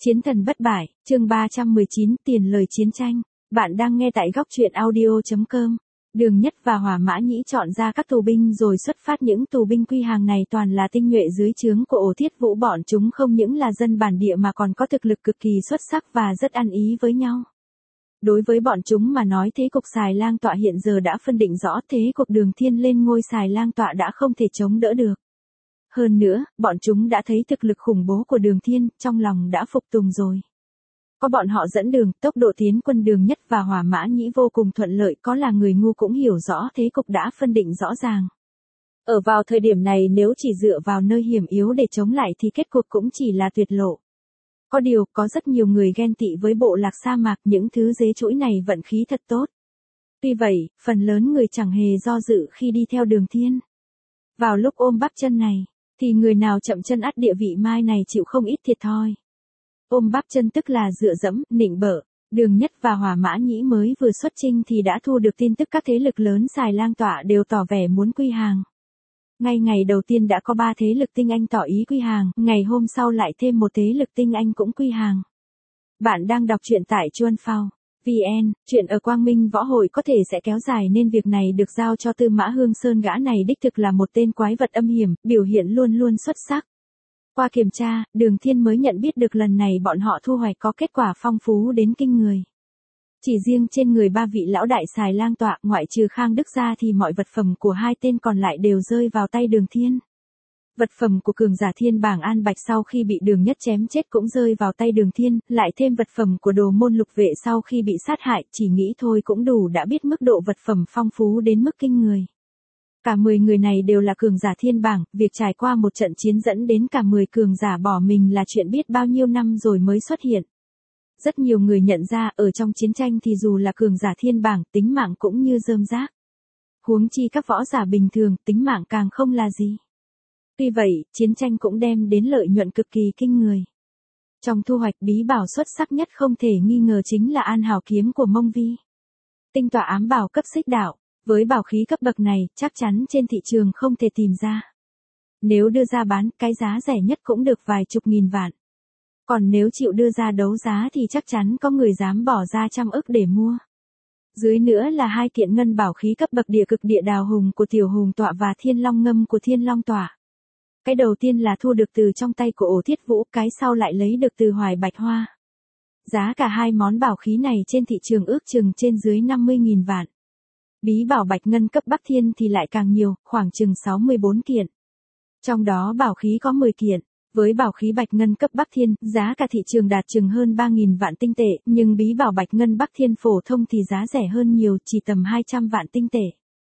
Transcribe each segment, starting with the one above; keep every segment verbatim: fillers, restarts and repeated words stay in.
Chiến thần bất bại, chương ba trăm mười chín, tiền lời chiến tranh. Bạn đang nghe tại góc truyện audio chấm com. Đường Nhất và Hỏa Mã Nhĩ chọn ra các tù binh rồi xuất phát. Những tù binh quy hàng này toàn là tinh nhuệ dưới trướng của Ổ Thiết Vũ. Bọn chúng không những là dân bản địa mà còn có thực lực cực kỳ xuất sắc và rất ăn ý với nhau. Đối với bọn chúng mà nói, thế cục Xài Lang Tọa hiện giờ đã phân định rõ, thế cuộc Đường Thiên lên ngôi Xài Lang Tọa đã không thể chống đỡ được. Hơn nữa, bọn chúng đã thấy thực lực khủng bố của Đường Thiên, trong lòng đã phục tùng rồi. Có bọn họ dẫn đường, tốc độ tiến quân Đường Nhất và Hỏa Mã Nhĩ vô cùng thuận lợi, có là người ngu cũng hiểu rõ thế cục đã phân định rõ ràng. Ở vào thời điểm này nếu chỉ dựa vào nơi hiểm yếu để chống lại thì kết cục cũng chỉ là tuyệt lộ. Có điều, có rất nhiều người ghen tị với bộ lạc sa mạc, những thứ dế chuỗi này vận khí thật tốt. Tuy vậy, phần lớn người chẳng hề do dự khi đi theo Đường Thiên. Vào lúc ôm bắp chân này, thì người nào chậm chân ắt địa vị mai này chịu không ít thiệt thòi. Ôm bắp chân tức là dựa dẫm, nịnh bợ. Đường Nhất và Hỏa Mã Nhĩ mới vừa xuất chinh thì đã thu được tin tức các thế lực lớn Xài Lang Tọa đều tỏ vẻ muốn quy hàng. Ngay ngày đầu tiên đã có ba thế lực tinh anh tỏ ý quy hàng, ngày hôm sau lại thêm một thế lực tinh anh cũng quy hàng. Bạn đang đọc truyện tại Chuan Phao vê en, chuyện ở Quang Minh Võ Hội có thể sẽ kéo dài nên việc này được giao cho Tư Mã Hương Sơn. Gã này đích thực là một tên quái vật âm hiểm, biểu hiện luôn luôn xuất sắc. Qua kiểm tra, Đường Thiên mới nhận biết được lần này bọn họ thu hoạch có kết quả phong phú đến kinh người. Chỉ riêng trên người ba vị lão đại Xài Lang Tọa, ngoại trừ Khang Đức ra thì mọi vật phẩm của hai tên còn lại đều rơi vào tay Đường Thiên. Vật phẩm của cường giả Thiên Bảng An Bạch sau khi bị Đường Nhất chém chết cũng rơi vào tay Đường Thiên, lại thêm vật phẩm của Đồ Môn Lục Vệ sau khi bị sát hại, chỉ nghĩ thôi cũng đủ đã biết mức độ vật phẩm phong phú đến mức kinh người. Cả mười người này đều là cường giả Thiên Bảng, việc trải qua một trận chiến dẫn đến cả mười cường giả bỏ mình là chuyện biết bao nhiêu năm rồi mới xuất hiện. Rất nhiều người nhận ra ở trong chiến tranh thì dù là cường giả Thiên Bảng, tính mạng cũng như rơm rác. Huống chi các võ giả bình thường, tính mạng càng không là gì. Tuy vậy, chiến tranh cũng đem đến lợi nhuận cực kỳ kinh người. Trong thu hoạch bí bảo xuất sắc nhất không thể nghi ngờ chính là An Hào kiếm của Mông Vi. Tinh tọa ám bảo cấp xích đạo, với bảo khí cấp bậc này, chắc chắn trên thị trường không thể tìm ra. Nếu đưa ra bán, cái giá rẻ nhất cũng được vài chục nghìn vạn. Còn nếu chịu đưa ra đấu giá thì chắc chắn có người dám bỏ ra trăm ức để mua. Dưới nữa là hai kiện ngân bảo khí cấp bậc địa cực địa đào hùng của Tiểu Hùng Tọa và Thiên Long ngâm của Thiên Long Tọa. Cái đầu tiên là thu được từ trong tay của Ổ Thiết Vũ, cái sau lại lấy được từ Hoài Bạch Hoa. Giá cả hai món bảo khí này trên thị trường ước chừng trên dưới năm mươi nghìn vạn. Bí bảo Bạch Ngân cấp Bắc Thiên thì lại càng nhiều, khoảng chừng sáu mươi bốn kiện. Trong đó bảo khí có mười kiện. Với bảo khí Bạch Ngân cấp Bắc Thiên, giá cả thị trường đạt chừng hơn ba nghìn vạn tinh tệ, nhưng bí bảo Bạch Ngân Bắc Thiên phổ thông thì giá rẻ hơn nhiều, chỉ tầm hai trăm vạn tinh tệ.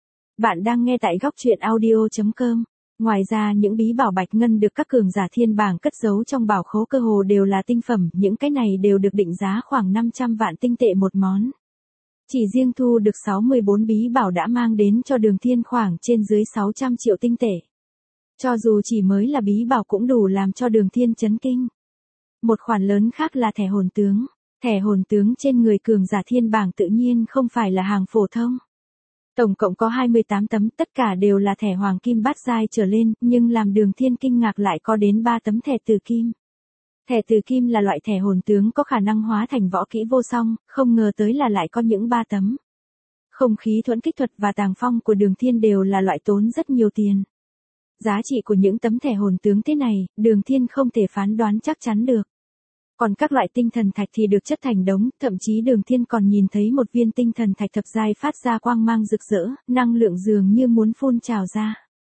Bạn đang nghe tại góc truyện audio chấm com. Ngoài ra những bí bảo Bạch Ngân được các cường giả Thiên Bảng cất giấu trong bảo khố cơ hồ đều là tinh phẩm, những cái này đều được định giá khoảng năm trăm vạn tinh tệ một món. Chỉ riêng thu được sáu mươi bốn bí bảo đã mang đến cho Đường Thiên khoảng trên dưới sáu trăm triệu tinh tệ. Cho dù chỉ mới là bí bảo cũng đủ làm cho Đường Thiên chấn kinh. Một khoản lớn khác là thẻ hồn tướng. Thẻ hồn tướng trên người cường giả Thiên Bảng tự nhiên không phải là hàng phổ thông. Tổng cộng có hai mươi tám tấm, tất cả đều là thẻ hoàng kim bát giai trở lên, nhưng làm Đường Thiên kinh ngạc lại có đến ba tấm thẻ từ kim. Thẻ từ kim là loại thẻ hồn tướng có khả năng hóa thành võ kỹ vô song, không ngờ tới là lại có những ba tấm. Không khí thuẫn kích thuật và tàng phong của Đường Thiên đều là loại tốn rất nhiều tiền. Giá trị của những tấm thẻ hồn tướng thế này, Đường Thiên không thể phán đoán chắc chắn được. Còn các loại tinh thần thạch thì được chất thành đống, thậm chí Đường Thiên còn nhìn thấy một viên tinh thần thạch thập giai phát ra quang mang rực rỡ, năng lượng dường như muốn phun trào ra.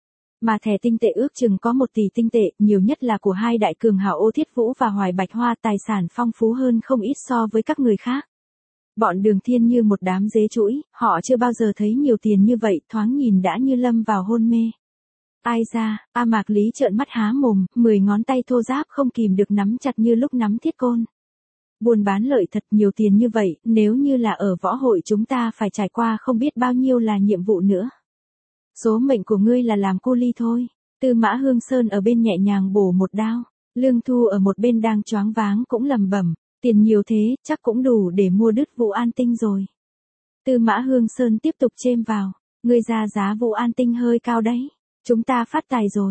Mà thẻ tinh tệ ước chừng có một tỷ tinh tệ, nhiều nhất là của hai đại cường hào Ô Thiết Vũ và Hoài Bạch Hoa, tài sản phong phú hơn không ít so với các người khác. Bọn Đường Thiên như một đám dế chuỗi, họ chưa bao giờ thấy nhiều tiền như vậy, thoáng nhìn đã như lâm vào hôn mê. Ai ra, A Mạc Lý trợn mắt há mồm, mười ngón tay thô ráp không kìm được nắm chặt như lúc nắm thiết côn. Buôn bán lợi thật nhiều tiền như vậy, nếu như là ở võ hội chúng ta phải trải qua không biết bao nhiêu là nhiệm vụ nữa. Số mệnh của ngươi là làm cu ly thôi. Tư Mã Hương Sơn ở bên nhẹ nhàng bổ một đao, Lương Thu ở một bên đang choáng váng cũng lầm bẩm, tiền nhiều thế, chắc cũng đủ để mua đứt Vũ An Tinh rồi. Tư Mã Hương Sơn tiếp tục chêm vào, ngươi ra giá Vũ An Tinh hơi cao đấy. Chúng ta phát tài rồi.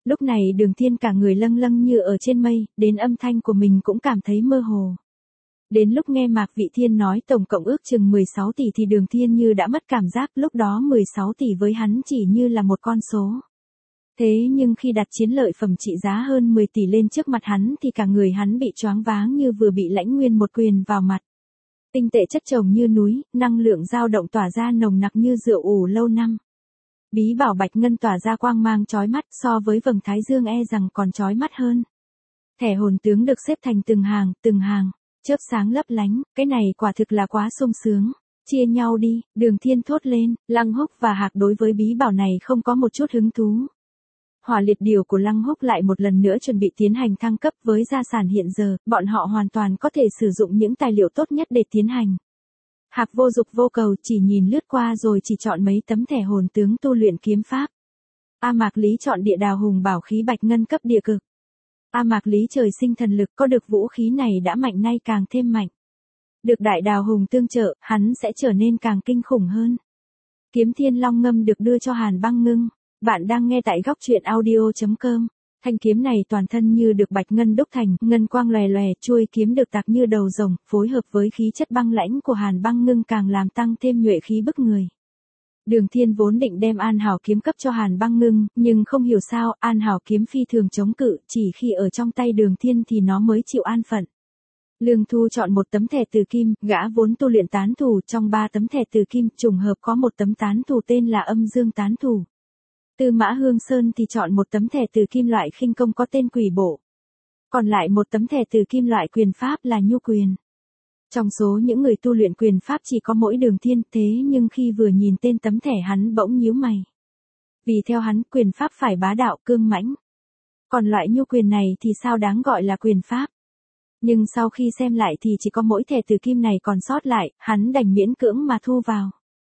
Lúc này Đường Thiên cả người lâng lâng như ở trên mây, đến âm thanh của mình cũng cảm thấy mơ hồ. Đến lúc nghe Mạc Vị Thiên nói tổng cộng ước chừng mười sáu tỷ thì Đường Thiên như đã mất cảm giác, lúc đó mười sáu tỷ với hắn chỉ như là một con số. Thế nhưng khi đặt chiến lợi phẩm trị giá hơn mười tỷ lên trước mặt hắn thì cả người hắn bị choáng váng như vừa bị Lãnh Nguyên một quyền vào mặt. Tinh tệ chất chồng như núi, năng lượng dao động tỏa ra nồng nặc như rượu ủ lâu năm. Bí bảo bạch ngân tỏa ra quang mang chói mắt, so với vầng thái dương e rằng còn chói mắt hơn. Thẻ hồn tướng được xếp thành từng hàng, từng hàng, chớp sáng lấp lánh, cái này quả thực là quá sung sướng. Chia nhau đi, Đường Thiên thốt lên. Lăng Húc và Hạc đối với bí bảo này không có một chút hứng thú. Hỏa liệt điểu của Lăng Húc lại một lần nữa chuẩn bị tiến hành thăng cấp, với gia sản hiện giờ, bọn họ hoàn toàn có thể sử dụng những tài liệu tốt nhất để tiến hành. Hạc vô dục vô cầu, chỉ nhìn lướt qua rồi chỉ chọn mấy tấm thẻ hồn tướng tu luyện kiếm pháp. A Mạc Lý chọn địa đào hùng bảo khí bạch ngân cấp địa cực. A Mạc Lý trời sinh thần lực, có được vũ khí này đã mạnh nay càng thêm mạnh. Được đại đào hùng tương trợ, hắn sẽ trở nên càng kinh khủng hơn. Kiếm Thiên Long Ngâm được đưa cho Hàn Băng Ngưng. Bạn đang nghe tại góc truyện audio chấm com. Thanh kiếm này toàn thân như được bạch ngân đúc thành, ngân quang lòe lòe, chuôi kiếm được tạc như đầu rồng, phối hợp với khí chất băng lãnh của Hàn Băng Ngưng càng làm tăng thêm nhuệ khí bức người. Đường Thiên vốn định đem An Hảo kiếm cấp cho Hàn Băng Ngưng, nhưng không hiểu sao, An Hảo kiếm phi thường chống cự, chỉ khi ở trong tay Đường Thiên thì nó mới chịu an phận. Lương Thu chọn một tấm thẻ từ kim, gã vốn tu luyện tán thủ, trong ba tấm thẻ từ kim, trùng hợp có một tấm tán thủ tên là Âm Dương tán thủ. Tư Mã Hương Sơn thì chọn một tấm thẻ từ kim loại khinh công có tên Quỷ Bộ. Còn lại một tấm thẻ từ kim loại quyền pháp là Nhu Quyền. Trong số những người tu luyện quyền pháp chỉ có mỗi Đường Thiên, thế nhưng khi vừa nhìn tên tấm thẻ hắn bỗng nhíu mày. Vì theo hắn, quyền pháp phải bá đạo cương mãnh. Còn loại Nhu Quyền này thì sao đáng gọi là quyền pháp? Nhưng sau khi xem lại thì chỉ có mỗi thẻ từ kim này còn sót lại, hắn đành miễn cưỡng mà thu vào.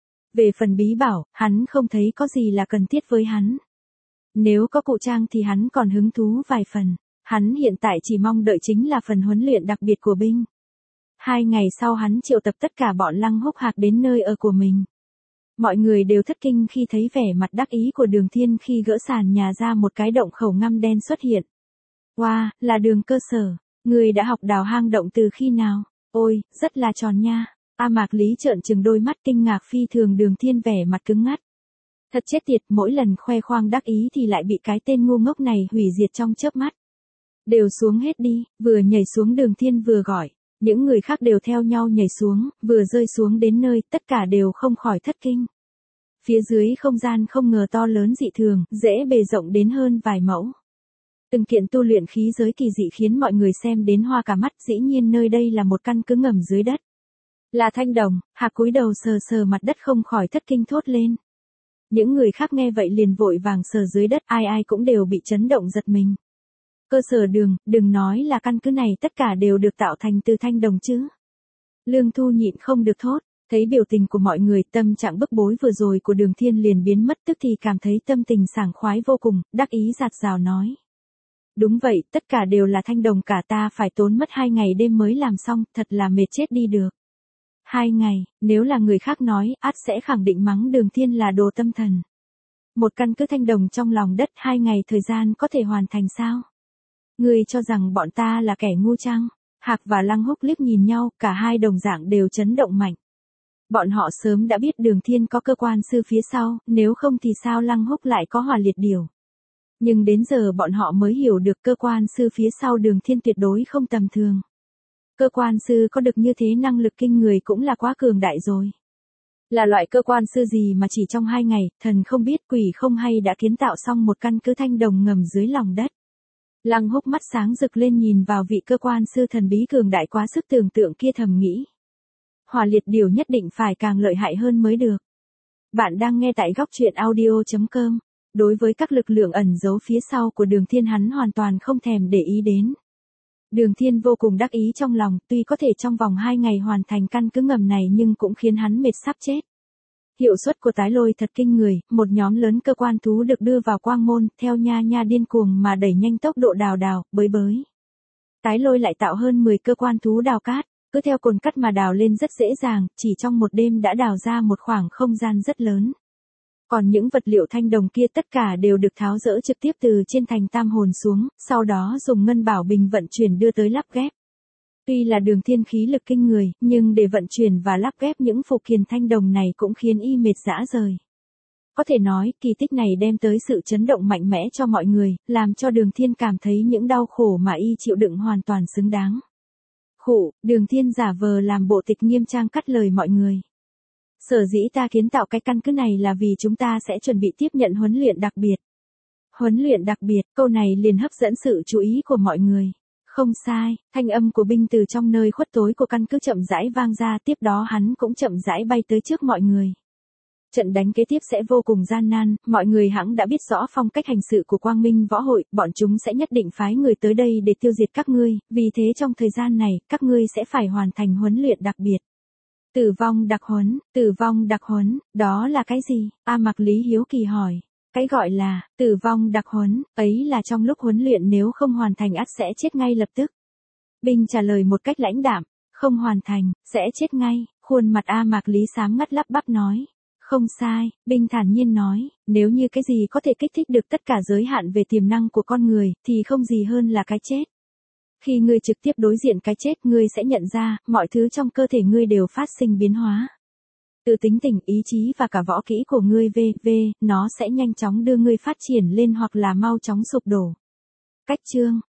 Về phần bí bảo, hắn không thấy có gì là cần thiết với hắn. Nếu có cụ trang thì hắn còn hứng thú vài phần. Hắn hiện tại chỉ mong đợi chính là phần huấn luyện đặc biệt của binh. Hai ngày sau hắn triệu tập tất cả bọn Lăng Húc Hạc đến nơi ở của mình. Mọi người đều thất kinh khi thấy vẻ mặt đắc ý của Đường Thiên khi gỡ sàn nhà ra một cái động khẩu ngăm đen xuất hiện. Wow, là Đường cơ sở. Người đã học đào hang động từ khi nào? Ôi, rất là tròn nha. A Mạc Lý trợn trừng đôi mắt kinh ngạc phi thường. Đường Thiên vẻ mặt cứng ngắt. Thật chết tiệt, mỗi lần khoe khoang đắc ý thì lại bị cái tên ngu ngốc này hủy diệt trong chớp mắt. Đều xuống hết đi, vừa nhảy xuống Đường Thiên vừa gọi. Những người khác đều theo nhau nhảy xuống, vừa rơi xuống đến nơi, tất cả đều không khỏi thất kinh. Phía dưới không gian không ngờ to lớn dị thường, dễ bề rộng đến hơn vài mẫu. Từng kiện tu luyện khí giới kỳ dị khiến mọi người xem đến hoa cả mắt, dĩ nhiên nơi đây là một căn cứ ngầm dưới đất. Là thanh đồng. Hạc cúi đầu sờ sờ mặt đất không khỏi thất kinh thốt lên. Những người khác nghe vậy liền vội vàng sờ dưới đất, ai ai cũng đều bị chấn động giật mình. Cơ sở Đường, đừng nói là căn cứ này tất cả đều được tạo thành từ thanh đồng chứ. Lương Thu nhịn không được thốt, thấy biểu tình của mọi người, tâm trạng bức bối vừa rồi của Đường Thiên liền biến mất, tức thì cảm thấy tâm tình sảng khoái vô cùng, đắc ý dạt dào nói. Đúng vậy, tất cả đều là thanh đồng cả, ta phải tốn mất hai ngày đêm mới làm xong, thật là mệt chết đi được. Hai ngày, nếu là người khác nói, ắt sẽ khẳng định mắng Đường Thiên là đồ tâm thần. Một căn cứ thanh đồng trong lòng đất, hai ngày thời gian có thể hoàn thành sao? Ngươi cho rằng bọn ta là kẻ ngu chăng? Hạc và Lăng Húc liếc nhìn nhau, cả hai đồng dạng đều chấn động mạnh. Bọn họ sớm đã biết Đường Thiên có cơ quan sư phía sau, nếu không thì sao Lăng Húc lại có hỏa liệt điểu. Nhưng đến giờ bọn họ mới hiểu được cơ quan sư phía sau Đường Thiên tuyệt đối không tầm thường. Cơ quan sư có được như thế năng lực kinh người cũng là quá cường đại rồi. Là loại cơ quan sư gì mà chỉ trong hai ngày, thần không biết quỷ không hay đã kiến tạo xong một căn cứ thanh đồng ngầm dưới lòng đất. Lăng Húc mắt sáng rực lên nhìn vào vị cơ quan sư thần bí cường đại quá sức tưởng tượng kia thầm nghĩ. Hỏa liệt điểu nhất định phải càng lợi hại hơn mới được. Bạn đang nghe tại góc truyện audio chấm com. Đối với các lực lượng ẩn giấu phía sau của Đường Thiên hắn hoàn toàn không thèm để ý đến. Đường Thiên vô cùng đắc ý trong lòng, tuy có thể trong vòng hai ngày hoàn thành căn cứ ngầm này nhưng cũng khiến hắn mệt sắp chết. Hiệu suất của tái lôi thật kinh người, một nhóm lớn cơ quan thú được đưa vào quang môn, theo nha nha điên cuồng mà đẩy nhanh tốc độ đào đào, bới bới. Tái lôi lại tạo hơn mười cơ quan thú đào cát, cứ theo cồn cắt mà đào lên rất dễ dàng, chỉ trong một đêm đã đào ra một khoảng không gian rất lớn. Còn những vật liệu thanh đồng kia tất cả đều được tháo dỡ trực tiếp từ trên thành tam hồn xuống, sau đó dùng ngân bảo bình vận chuyển đưa tới lắp ghép. Tuy là Đường Thiên khí lực kinh người, nhưng để vận chuyển và lắp ghép những phụ kiện thanh đồng này cũng khiến y mệt rã rời. Có thể nói, kỳ tích này đem tới sự chấn động mạnh mẽ cho mọi người, làm cho Đường Thiên cảm thấy những đau khổ mà y chịu đựng hoàn toàn xứng đáng. Khụ, Đường Thiên giả vờ làm bộ tịch nghiêm trang cắt lời mọi người. Sở dĩ ta kiến tạo cái căn cứ này là vì chúng ta sẽ chuẩn bị tiếp nhận huấn luyện đặc biệt. Huấn luyện đặc biệt, câu này liền hấp dẫn sự chú ý của mọi người. Không sai, thanh âm của binh từ trong nơi khuất tối của căn cứ chậm rãi vang ra, tiếp đó hắn cũng chậm rãi bay tới trước mọi người. Trận đánh kế tiếp sẽ vô cùng gian nan, mọi người hẳn đã biết rõ phong cách hành sự của Quang Minh Võ Hội, bọn chúng sẽ nhất định phái người tới đây để tiêu diệt các ngươi, vì thế trong thời gian này, các ngươi sẽ phải hoàn thành huấn luyện đặc biệt. Tử vong đặc huấn, tử vong đặc huấn, đó là cái gì? A Mạc Lý hiếu kỳ hỏi. Cái gọi là, tử vong đặc huấn, ấy là trong lúc huấn luyện nếu không hoàn thành ắt sẽ chết ngay lập tức. Binh trả lời một cách lãnh đạm, không hoàn thành, sẽ chết ngay, khuôn mặt A Mạc Lý sáng ngắt lắp bắp nói. Không sai, Binh thản nhiên nói, nếu như cái gì có thể kích thích được tất cả giới hạn về tiềm năng của con người, thì không gì hơn là cái chết. Khi ngươi trực tiếp đối diện cái chết, ngươi sẽ nhận ra, mọi thứ trong cơ thể ngươi đều phát sinh biến hóa. Từ tính tình, ý chí và cả võ kỹ của ngươi vê vê, nó sẽ nhanh chóng đưa ngươi phát triển lên hoặc là mau chóng sụp đổ. Cách chương